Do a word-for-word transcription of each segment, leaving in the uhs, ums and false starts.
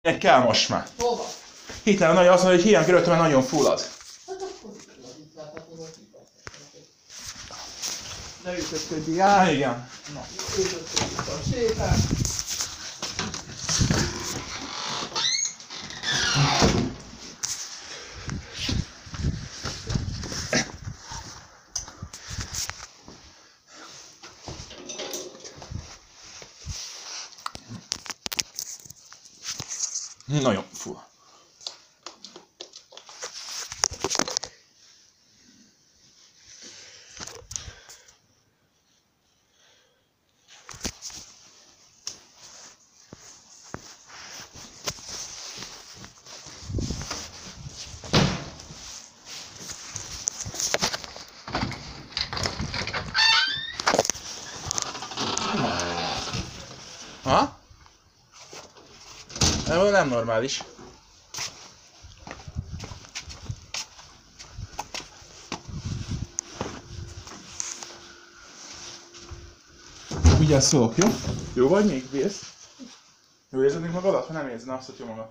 Egy kell most már. Hova? Hittem, nagyon azt mondja, hogy hiány körülöttem, mert nagyon fullad. Hát akkor itt láthatod, hogy ne ütötködj át. Há, igen. Na, ütötködjük a sétát. Nagyon full. Ha? Ez nem normális. Ugye szólok, jó? Jó vagy még? Bírsz? Jó érzed még magadat? Ha nem érzed, azt, hogy jó magad.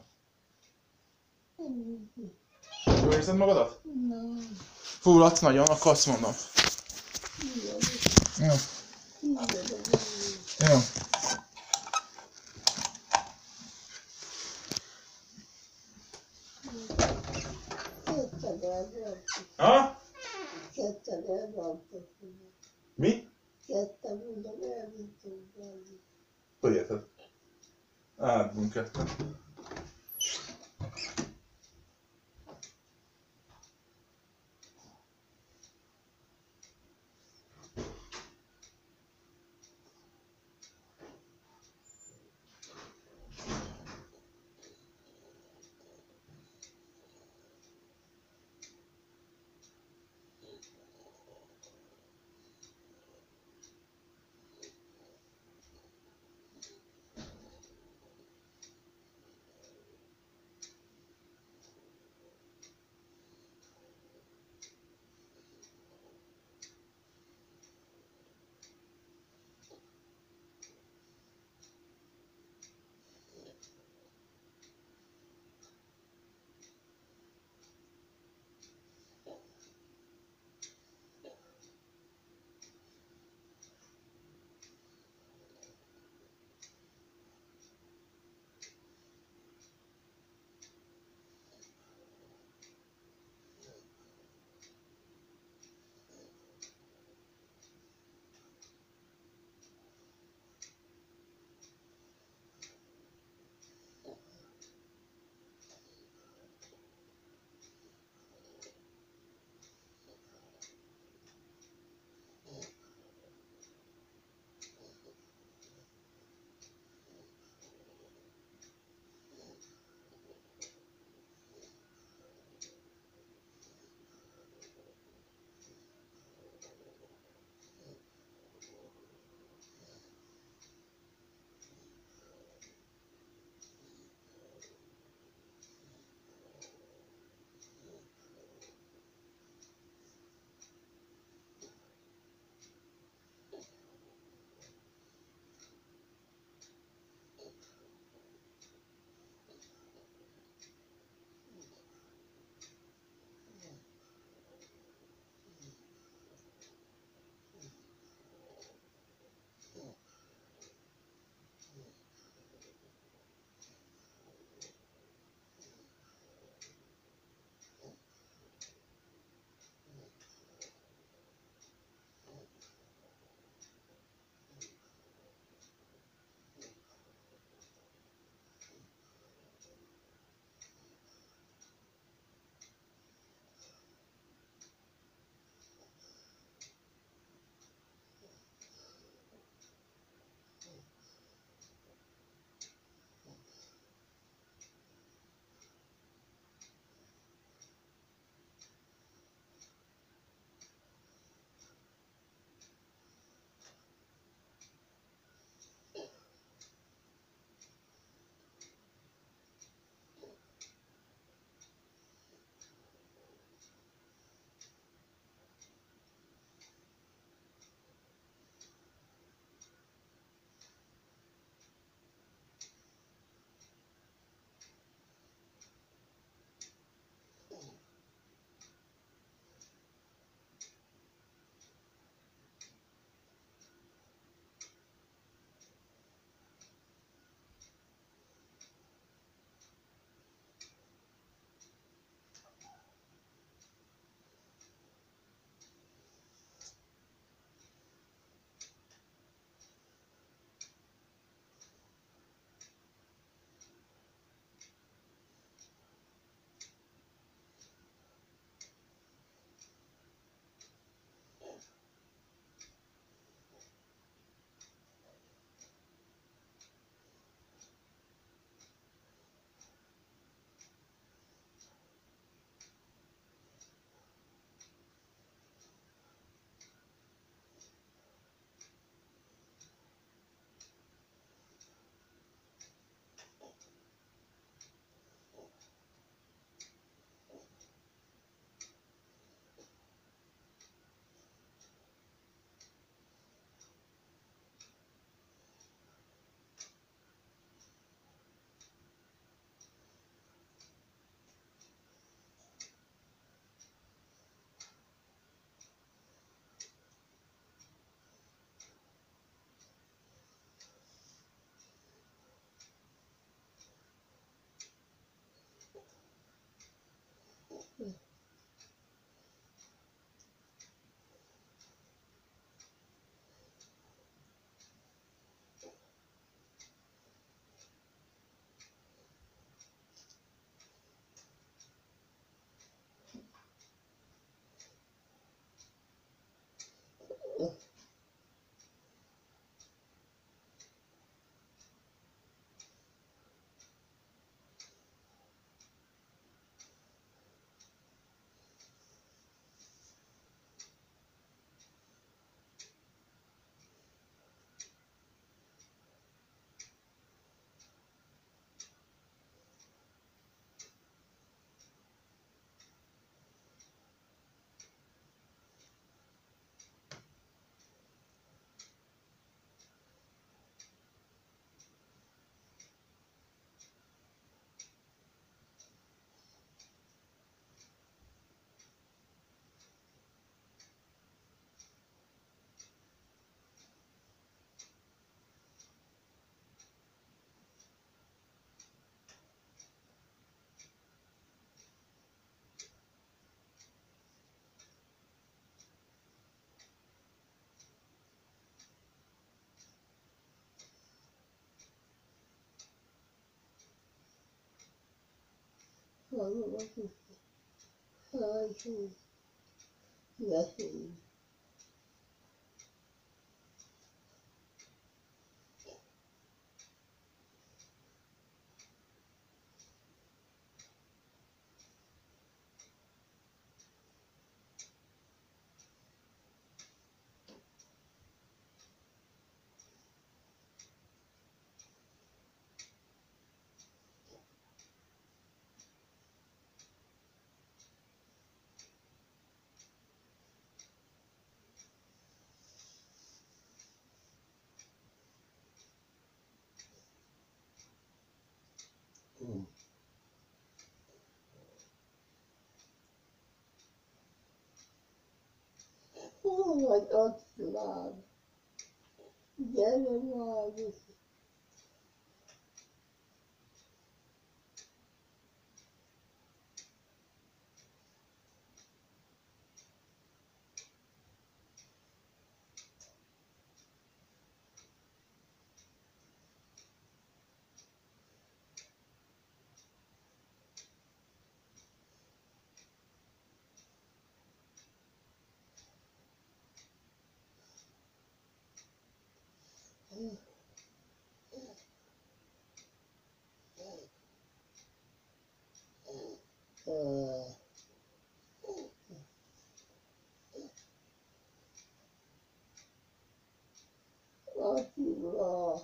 Jó érzed magadat? Nem. Fulladsz nagyon, akkor azt mondom. Jó. Jó. Ha? Mi? Hogy érted? Átbunk ketten. Valóban. Aj, veszély. Hol vagy Attlád? Gyere már! Attila!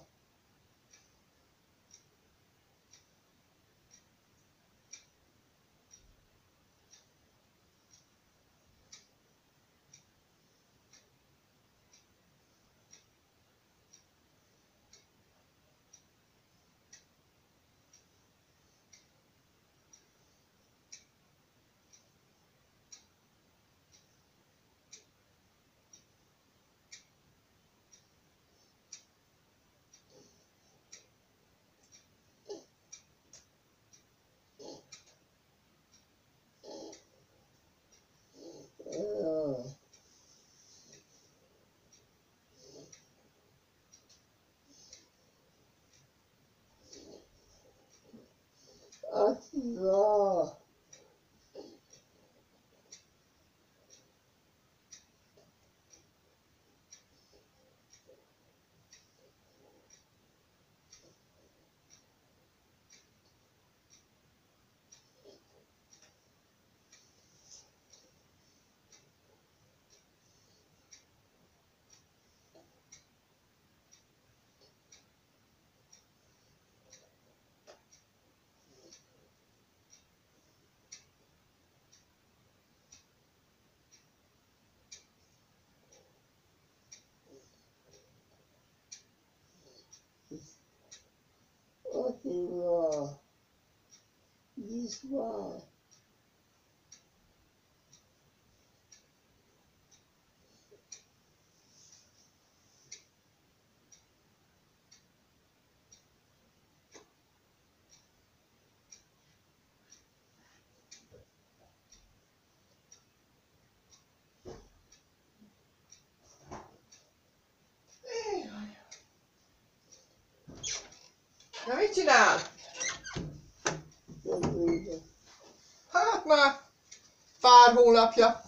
Attila! Attila! István! Na mit csinál? Hát már pár hónapja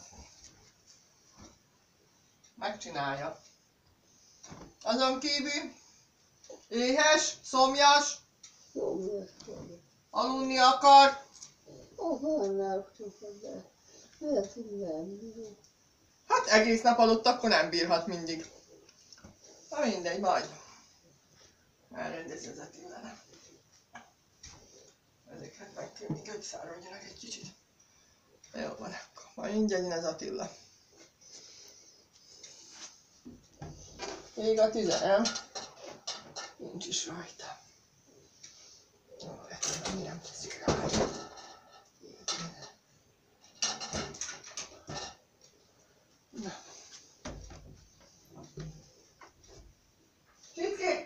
megcsinálja. Azon kívül éhes, szomjas, Szomjas vagyok. aludni akar. Akarnák sokat, de lehet, hogy nem bírom. Hát egész nap aludt, akkor nem bírhat mindig. Na mindegy, majd elrendezi az Attila. Ezeket meg kell még, hogy száradjanak egy kicsit. Jó van, akkor majd mindjárt jön az Attila. Ég a tüze, nem? Nincs is rajta. Jó, ezt mi nem teszik rá. Na. Csicki!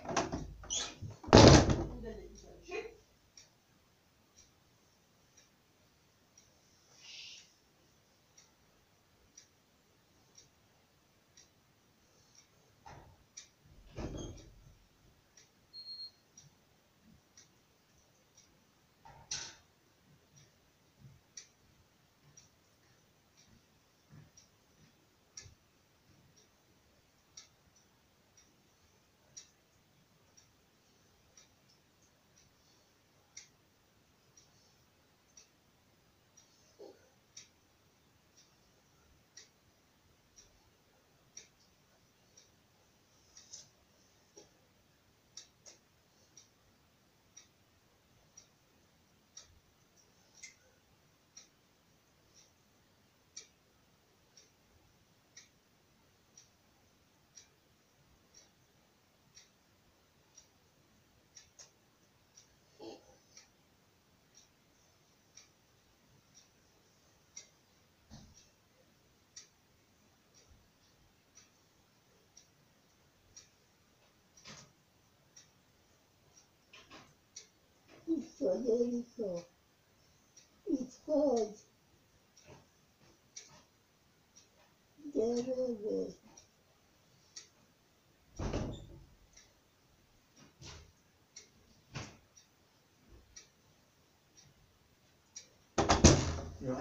vagy, Erika? Itt vagy? Gyere be! Jó.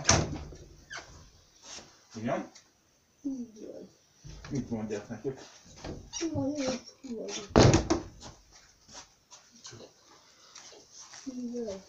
Igen? Így vagy. Mit mondják nekik? Nagyon vagy. Így vagy.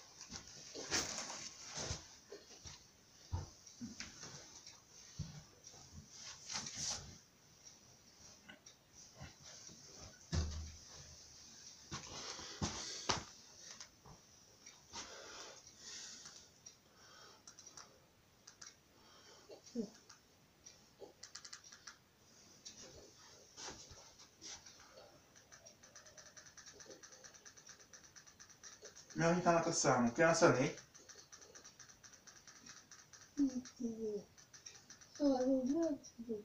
Mi a hitának a számunk? Kell szedni? Így vagy. Három, nem tudod.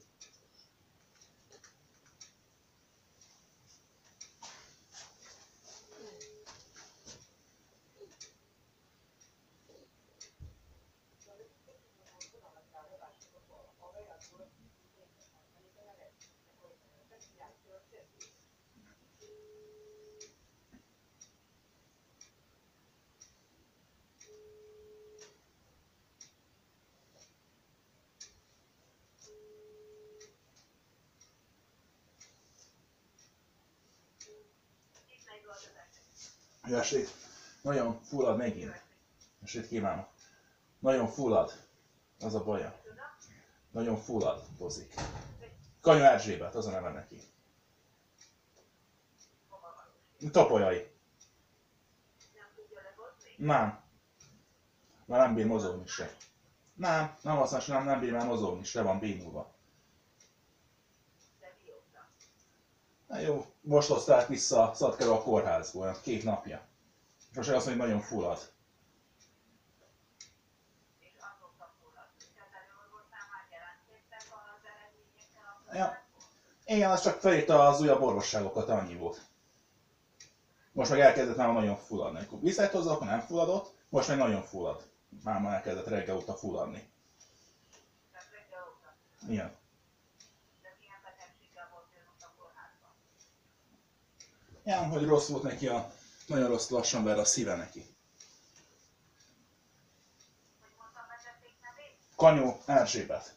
Jösét. Nagyon fullad megint. Jösét kívánok. Nagyon fullad. Az a baja. Nagyon fullad, dozik. Kanya Erzsébet, az a neve neki. Topolyai. Nem. Már nem bír mozogni se. Nem, nem azt mondja, nem, nem bír már mozogni, se van bénulva. Na jó, most hozták vissza Szatkerül a kórházból, két napja. Most azt mondja, hogy nagyon fullad. Ja. Igen, az csak felírta az újabb orvosságokat, annyi volt. Most meg elkezdett már nagyon fulladni. Akkor visszajött hozzá, akkor nem fulladott, most meg nagyon fullad. Már ma elkezdett reggel óta fulladni. Igen. Ja, hogy rossz volt neki a... Nagyon rossz lassan ver a szíve neki. Kanyó Erzsébet.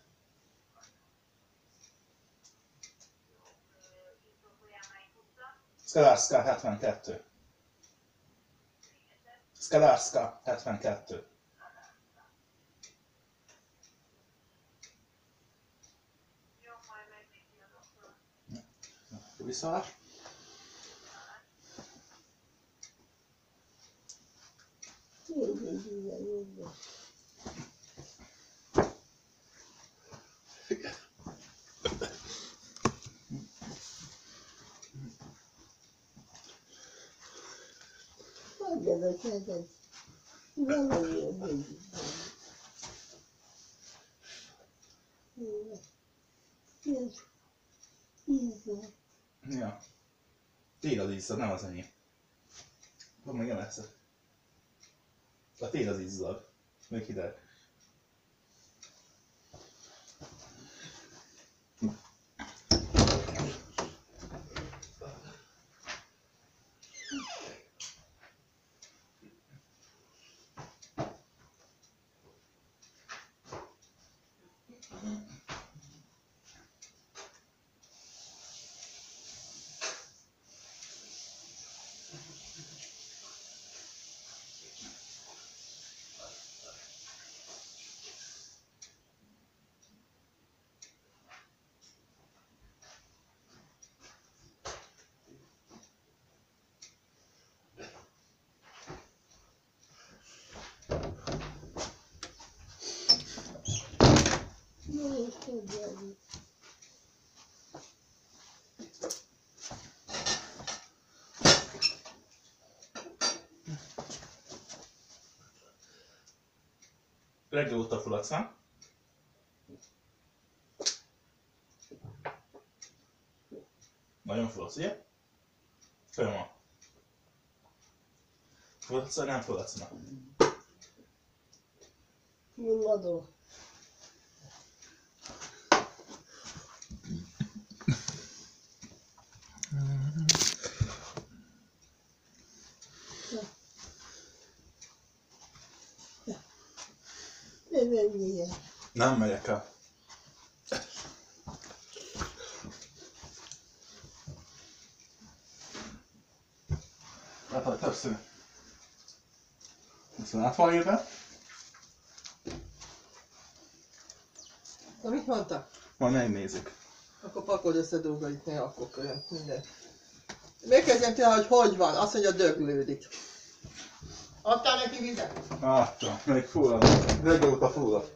Szkelárszka hetvenkettő. Szkelárszka hetvenkettő. Visszaállás. Még egy ilyen jönne. Adjanak neked. Valami még. Ez ízad. Ja. Téd az izzad, nem az enyém. Fog még nem eszed. A téd az izzad. Még hideg. Jó, tudjam. Reggel óta fulladsz, nem? Nagyon fulladsz, ugye? Folyam van. Fulladsz, vagy nem fulladsz? Na. Fulladó. Ne menjél. Nem megyek el. Hát, hogy többször. huszonhat van írva. Na mit mondta? Majd megnézzük. Akkor pakold össze dolgait, ne akkor olyan minden. Megkezdjem tőle, hogy hogy van, azt mondja döglődik. Adtál neki vizet? Láttam, még fullad. Reggel óta fullad.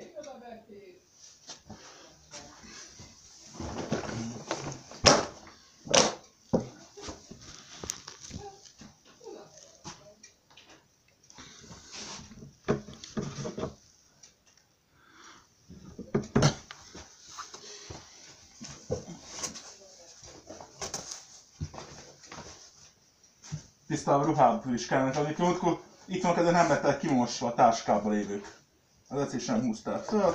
Tisztább ruhább is kellene adni. Múltkor itt van, ezen nem lettek kimosva a táskába lévők. Az ezt is nem húzták föl.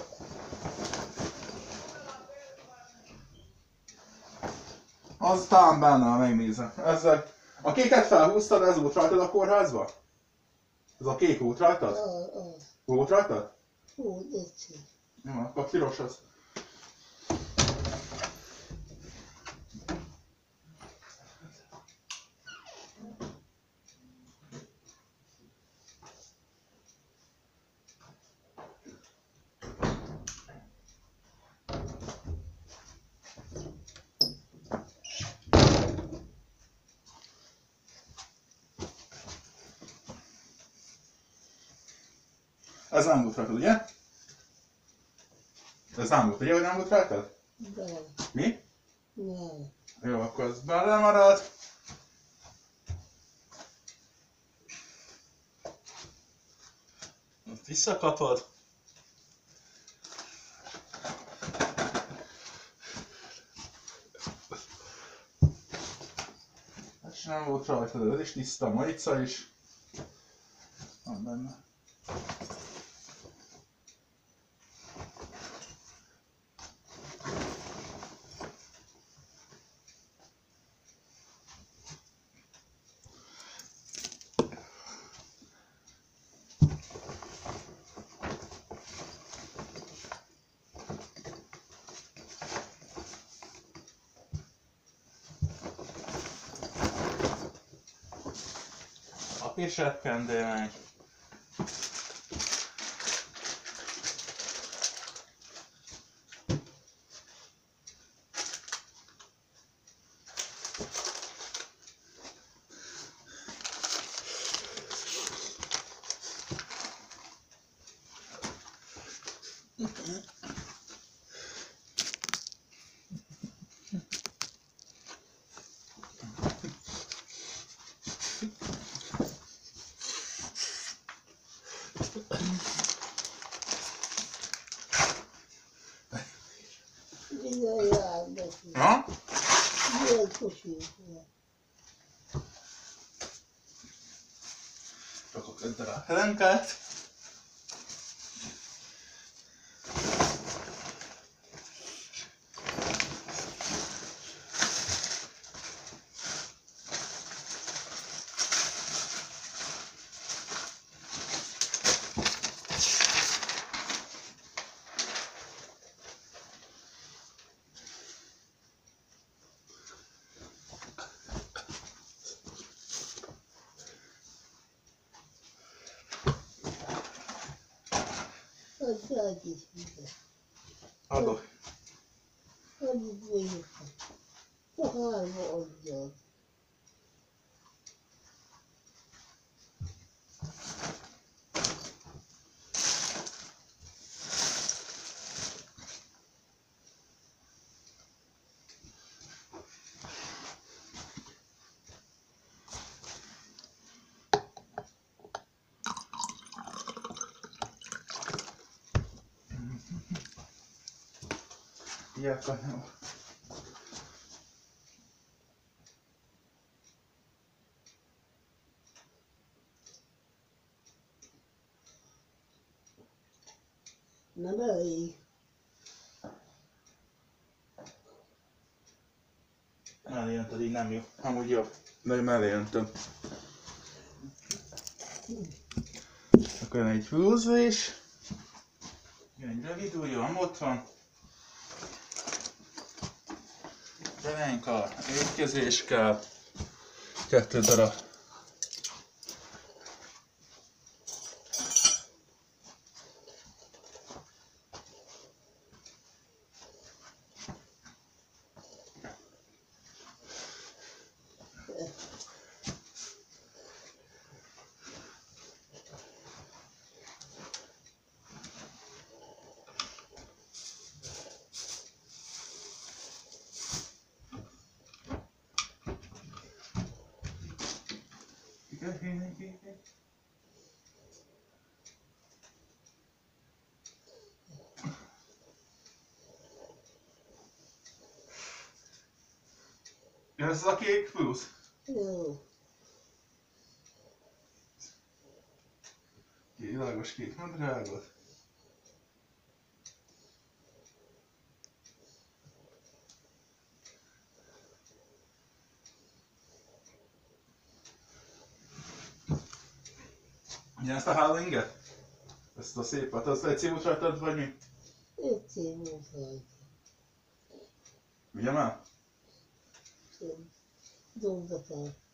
Aztán benne, megnézem. Ezzel a kéket felhúztad, ez volt rajtad a kórházba? Ez a kék volt rajtad? Az, az. Volt rajtad? Hú, döcsi. Jó, akkor a piros az. Ez nem volt rajtad, ugye? Ez nem volt, ugye, hogy nem volt rajtad? Nem. Mi? Nem. Jó, akkor ez bele marad. Ott visszakapod. Ez nem volt rajtad, ez is tiszta majica is. Van benne. A pésetkendő meg. Minden jár neki. Ha? Milyen kocsi. Rakok önt rá a helenkát. Adjál is vizet. Adok. Adjuk végig. Pohárba adjad. Ilyen kanyó. Nem elég. Mellé jöntöd, így nem jó. Amúgy jobb. De mellé jöntöm. Akkor jön egy húzva is. Jön egy rövid ujjam, ott van. Derenka, étkezés kell. Kettő darab. Ez a kék plusz? Jó. Világos kék nadrágot. Ugye ezt a hálóinget? Ezt a szépet, azt egy szívút rajtad, vagy mi? Egy címút rajta. Ugye már? Dolgozatál.